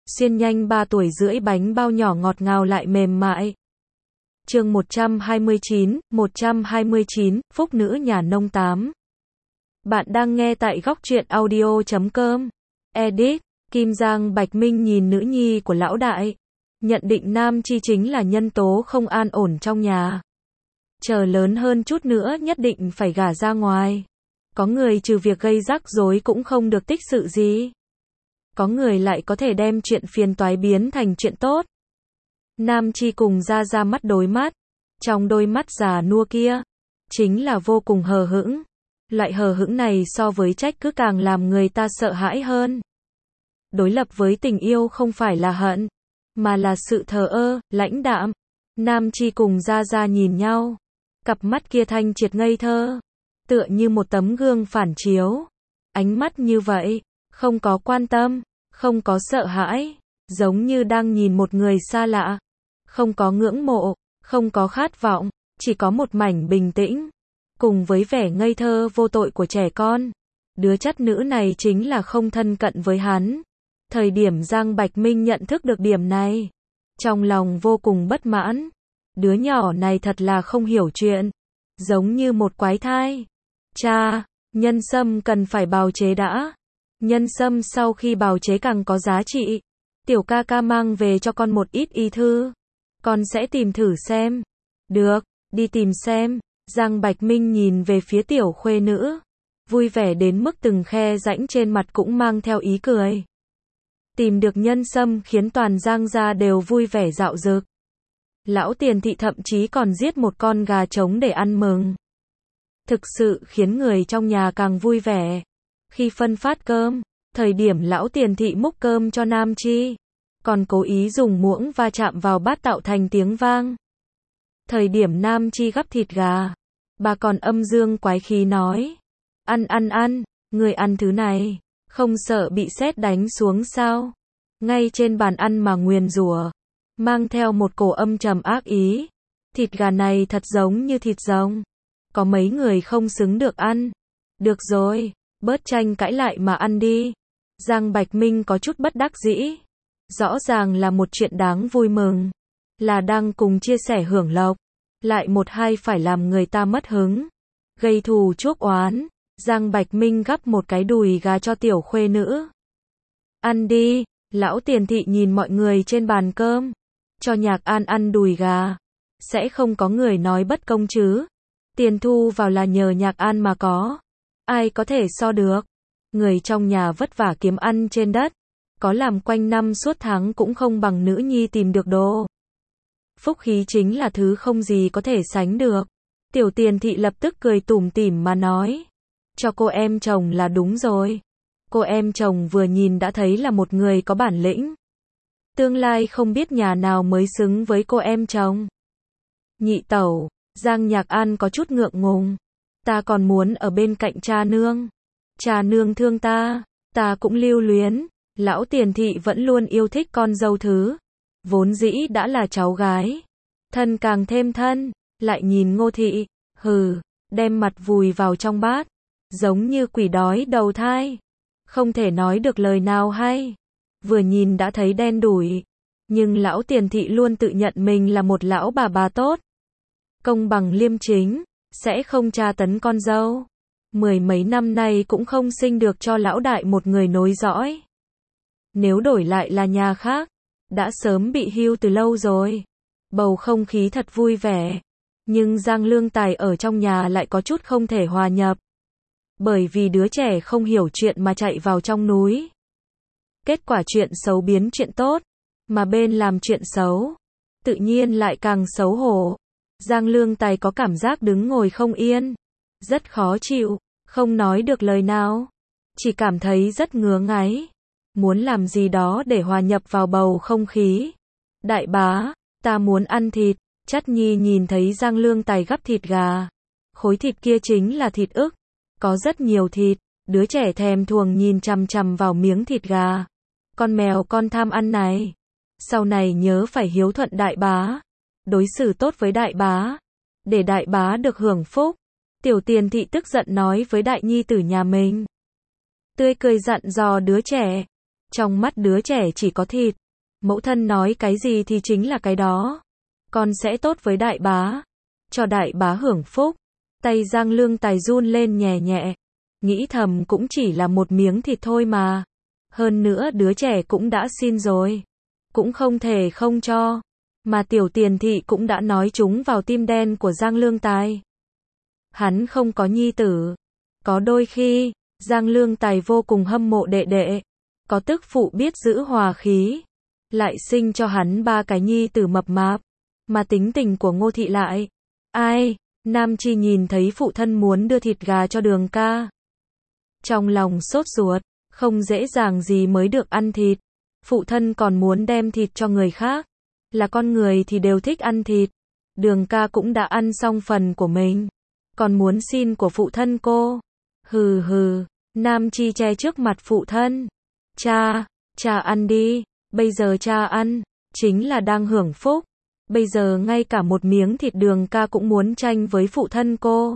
xiên nhanh 3 tuổi rưỡi bánh bao nhỏ ngọt ngào lại mềm mại. Chương 129, Phúc nữ nhà nông 8. Bạn đang nghe tại góc truyện audio.com. Edit, Kim Giang Bạch Minh nhìn nữ nhi của lão đại. Nhận định Nam Chi chính là nhân tố không an ổn trong nhà. Chờ lớn hơn chút nữa nhất định phải gả ra ngoài. Có người trừ việc gây rắc rối cũng không được tích sự gì. Có người lại có thể đem chuyện phiền toái biến thành chuyện tốt. Nam Chi cùng ra mắt đối mắt. Trong đôi mắt già nua kia, chính là vô cùng hờ hững. Loại hờ hững này so với trách cứ càng làm người ta sợ hãi hơn. Đối lập với tình yêu không phải là hận, mà là sự thờ ơ, lãnh đạm. Nam Chi cùng ra nhìn nhau. Cặp mắt kia thanh triệt ngây thơ, tựa như một tấm gương phản chiếu. Ánh mắt như vậy, không có quan tâm, không có sợ hãi, giống như đang nhìn một người xa lạ. Không có ngưỡng mộ, không có khát vọng, chỉ có một mảnh bình tĩnh. Cùng với vẻ ngây thơ vô tội của trẻ con, đứa chất nữ này chính là không thân cận với hắn. Thời điểm Giang Bạch Minh nhận thức được điểm này, trong lòng vô cùng bất mãn. Đứa nhỏ này thật là không hiểu chuyện, giống như một quái thai. Cha, nhân sâm cần phải bào chế đã. Nhân sâm sau khi bào chế càng có giá trị. Tiểu ca ca mang về cho con một ít y thư. Con sẽ tìm thử xem. Được, đi tìm xem. Giang Bạch Minh nhìn về phía tiểu khuê nữ, vui vẻ đến mức từng khe rãnh trên mặt cũng mang theo ý cười. Tìm được nhân sâm khiến toàn Giang gia đều vui vẻ rạo rực. Lão Tiền Thị thậm chí còn giết một con gà trống để ăn mừng. Thực sự khiến người trong nhà càng vui vẻ. Khi phân phát cơm, thời điểm Lão Tiền Thị múc cơm cho Nam Chi, còn cố ý dùng muỗng va chạm vào bát tạo thành tiếng vang. Thời điểm Nam Chi gắp thịt gà, bà còn âm dương quái khí nói: ăn, người ăn thứ này, không sợ bị sét đánh xuống sao? Ngay trên bàn ăn mà nguyền rủa, mang theo một cổ âm trầm ác ý. Thịt gà này thật giống như thịt rồng, có mấy người không xứng được ăn. Được rồi, bớt tranh cãi lại mà ăn đi. Giang Bạch Minh có chút bất đắc dĩ. Rõ ràng là một chuyện đáng vui mừng, là đang cùng chia sẻ hưởng lộc, lại một hai phải làm người ta mất hứng, gây thù chuốc oán. Giang Bạch Minh gắp một cái đùi gà cho tiểu khuê nữ. Ăn đi. Lão Tiền Thị nhìn mọi người trên bàn cơm, cho Nhạc An ăn đùi gà, sẽ không có người nói bất công chứ. Tiền thu vào là nhờ Nhạc An mà có, ai có thể so được. Người trong nhà vất vả kiếm ăn trên đất, có làm quanh năm suốt tháng cũng không bằng nữ nhi tìm được đồ. Phúc khí chính là thứ không gì có thể sánh được. Tiểu Tiền Thị lập tức cười tủm tỉm mà nói: cho cô em chồng là đúng rồi. Cô em chồng vừa nhìn đã thấy là một người có bản lĩnh. Tương lai không biết nhà nào mới xứng với cô em chồng. Nhị tẩu, Giang Nhạc An có chút ngượng ngùng. Ta còn muốn ở bên cạnh cha nương. Cha nương thương ta, ta cũng lưu luyến. Lão Tiền Thị vẫn luôn yêu thích con dâu thứ. Vốn dĩ đã là cháu gái. Thân càng thêm thân, lại nhìn Ngô Thị, đem mặt vùi vào trong bát. Giống như quỷ đói đầu thai. Không thể nói được lời nào hay. Vừa nhìn đã thấy đen đủi. Nhưng Lão Tiền Thị luôn tự nhận mình là một lão bà tốt. Công bằng liêm chính, sẽ không tra tấn con dâu. Mười mấy năm nay cũng không sinh được cho lão đại một người nối dõi. Nếu đổi lại là nhà khác, đã sớm bị hưu từ lâu rồi. Bầu không khí thật vui vẻ. Nhưng Giang Lương Tài ở trong nhà lại có chút không thể hòa nhập. Bởi vì đứa trẻ không hiểu chuyện mà chạy vào trong núi. Kết quả chuyện xấu biến chuyện tốt, mà bên làm chuyện xấu, tự nhiên lại càng xấu hổ. Giang Lương Tài có cảm giác đứng ngồi không yên, rất khó chịu, không nói được lời nào, chỉ cảm thấy rất ngứa ngáy, muốn làm gì đó để hòa nhập vào bầu không khí. Đại bá, ta muốn ăn thịt. Chắt Nhi nhìn thấy Giang Lương Tài gắp thịt gà, khối thịt kia chính là thịt ức, có rất nhiều thịt. Đứa trẻ thèm thuồng nhìn chằm chằm vào miếng thịt gà. Con mèo con tham ăn này, sau này nhớ phải hiếu thuận đại bá, đối xử tốt với đại bá, để đại bá được hưởng phúc. Tiểu Tiền Thị tức giận nói với đại nhi tử nhà mình. Tươi cười dặn dò đứa trẻ. Trong mắt đứa trẻ chỉ có thịt. Mẫu thân nói cái gì thì chính là cái đó. Con sẽ tốt với đại bá. Cho đại bá hưởng phúc. Tay Giang Lương Tài run lên nhẹ nhẹ. Nghĩ thầm cũng chỉ là một miếng thịt thôi mà. Hơn nữa đứa trẻ cũng đã xin rồi. Cũng không thể không cho. Mà Tiểu Tiền Thị cũng đã nói trúng vào tim đen của Giang Lương Tài. Hắn không có nhi tử. Có đôi khi, Giang Lương Tài vô cùng hâm mộ đệ đệ. Có tức phụ biết giữ hòa khí. Lại sinh cho hắn 3 cái nhi tử mập mạp. Mà tính tình của Ngô Thị lại. Ai? Nam Chi nhìn thấy phụ thân muốn đưa thịt gà cho Đường ca. Trong lòng sốt ruột, không dễ dàng gì mới được ăn thịt. Phụ thân còn muốn đem thịt cho người khác. Là con người thì đều thích ăn thịt. Đường ca cũng đã ăn xong phần của mình. Còn muốn xin của phụ thân cô. Hừ hừ, Nam Chi che trước mặt phụ thân. Cha ăn đi. Bây giờ cha ăn, chính là đang hưởng phúc. Bây giờ ngay cả một miếng thịt Đường ca cũng muốn tranh với phụ thân cô.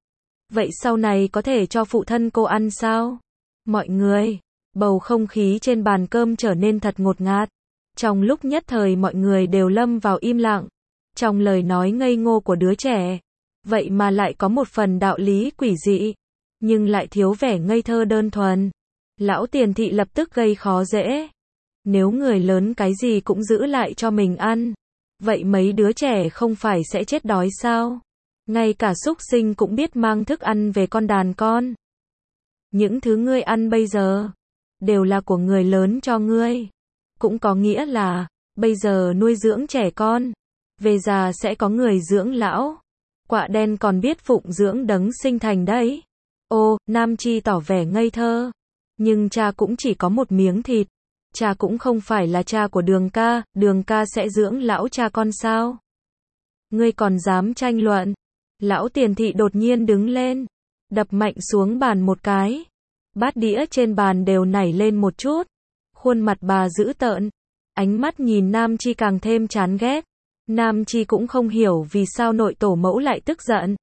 Vậy sau này có thể cho phụ thân cô ăn sao? Mọi người, bầu không khí trên bàn cơm trở nên thật ngột ngạt. Trong lúc nhất thời mọi người đều lâm vào im lặng. Trong lời nói ngây ngô của đứa trẻ, vậy mà lại có một phần đạo lý quỷ dị, nhưng lại thiếu vẻ ngây thơ đơn thuần. Lão Tiền Thị lập tức gây khó dễ. Nếu người lớn cái gì cũng giữ lại cho mình ăn, vậy mấy đứa trẻ không phải sẽ chết đói sao? Ngay cả súc sinh cũng biết mang thức ăn về con đàn con. Những thứ ngươi ăn bây giờ, đều là của người lớn cho ngươi. Cũng có nghĩa là, bây giờ nuôi dưỡng trẻ con, về già sẽ có người dưỡng lão. Quạ đen còn biết phụng dưỡng đấng sinh thành đấy. Ô, Nam Chi tỏ vẻ ngây thơ. Nhưng cha cũng chỉ có một miếng thịt. Cha cũng không phải là cha của Đường ca sẽ dưỡng lão cha con sao? Ngươi còn dám tranh luận? Lão Tiền Thị đột nhiên đứng lên, đập mạnh xuống bàn một cái. Bát đĩa trên bàn đều nảy lên một chút. Khuôn mặt bà dữ tợn, ánh mắt nhìn Nam Chi càng thêm chán ghét. Nam Chi cũng không hiểu vì sao nội tổ mẫu lại tức giận.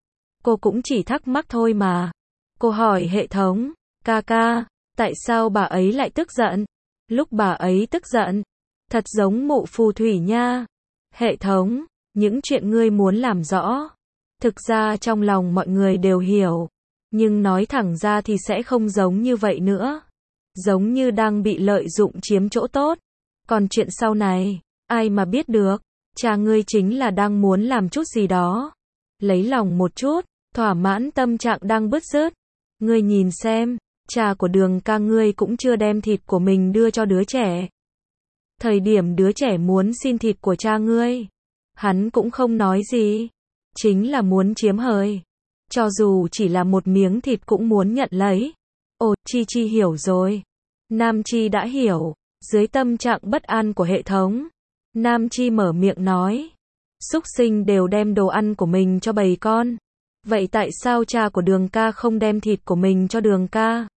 Cô cũng chỉ thắc mắc thôi mà. Cô hỏi hệ thống, ca, tại sao bà ấy lại tức giận? Lúc bà ấy tức giận, thật giống mụ phù thủy nha. Hệ thống, những chuyện ngươi muốn làm rõ. Thực ra trong lòng mọi người đều hiểu, nhưng nói thẳng ra thì sẽ không giống như vậy nữa. Giống như đang bị lợi dụng chiếm chỗ tốt. Còn chuyện sau này, ai mà biết được, cha ngươi chính là đang muốn làm chút gì đó. Lấy lòng một chút, thỏa mãn tâm trạng đang bứt rứt. Ngươi nhìn xem, cha của Đường ca ngươi cũng chưa đem thịt của mình đưa cho đứa trẻ. Thời điểm đứa trẻ muốn xin thịt của cha ngươi, hắn cũng không nói gì. Chính là muốn chiếm hời. Cho dù chỉ là một miếng thịt cũng muốn nhận lấy. Ồ, Chi hiểu rồi. Nam Chi đã hiểu. Dưới tâm trạng bất an của hệ thống, Nam Chi mở miệng nói. Súc sinh đều đem đồ ăn của mình cho bầy con. Vậy tại sao cha của Đường ca không đem thịt của mình cho Đường ca?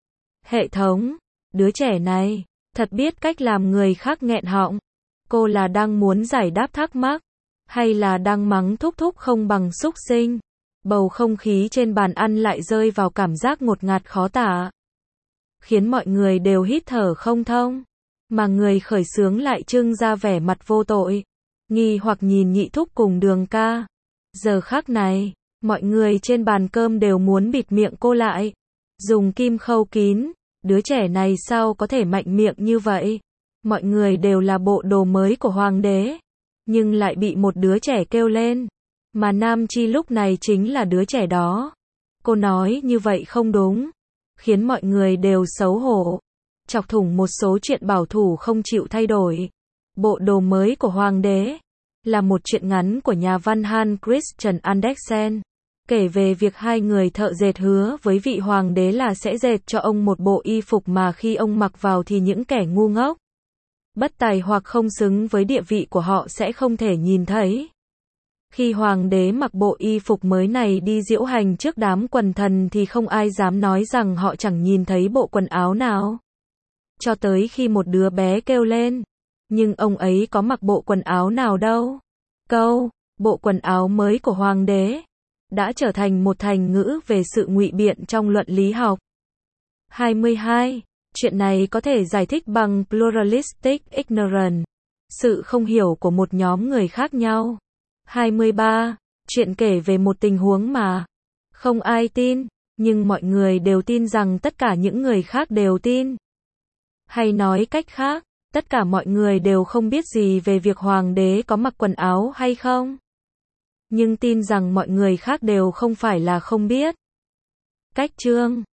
Hệ thống, đứa trẻ này, thật biết cách làm người khác nghẹn họng. Cô là đang muốn giải đáp thắc mắc, hay là đang mắng thúc thúc không bằng súc sinh? Bầu không khí trên bàn ăn lại rơi vào cảm giác ngột ngạt khó tả, khiến mọi người đều hít thở không thông. Mà người khởi xướng lại trưng ra vẻ mặt vô tội, nghi hoặc nhìn nhị thúc cùng Đường ca. Giờ khắc này, mọi người trên bàn cơm đều muốn bịt miệng cô lại, dùng kim khâu kín. Đứa trẻ này sao có thể mạnh miệng như vậy? Mọi người đều là bộ đồ mới của hoàng đế, nhưng lại bị một đứa trẻ kêu lên. Mà Nam Chi lúc này chính là đứa trẻ đó. Cô nói như vậy không đúng, khiến mọi người đều xấu hổ, chọc thủng một số chuyện bảo thủ không chịu thay đổi. Bộ đồ mới của hoàng đế là một truyện ngắn của nhà văn Hans Christian Andersen, kể về việc hai người thợ dệt hứa với vị hoàng đế là sẽ dệt cho ông một bộ y phục mà khi ông mặc vào thì những kẻ ngu ngốc, bất tài hoặc không xứng với địa vị của họ sẽ không thể nhìn thấy. Khi hoàng đế mặc bộ y phục mới này đi diễu hành trước đám quần thần thì không ai dám nói rằng họ chẳng nhìn thấy bộ quần áo nào. Cho tới khi một đứa bé kêu lên, nhưng ông ấy có mặc bộ quần áo nào đâu. Câu, bộ quần áo mới của hoàng đế, đã trở thành một thành ngữ về sự ngụy biện trong luận lý học. 22. Chuyện này có thể giải thích bằng pluralistic ignorance, sự không hiểu của một nhóm người khác nhau. 23. Chuyện kể về một tình huống mà không ai tin, nhưng mọi người đều tin rằng tất cả những người khác đều tin. Hay nói cách khác, tất cả mọi người đều không biết gì về việc hoàng đế có mặc quần áo hay không, nhưng tin rằng mọi người khác đều không phải là không biết. Cách chương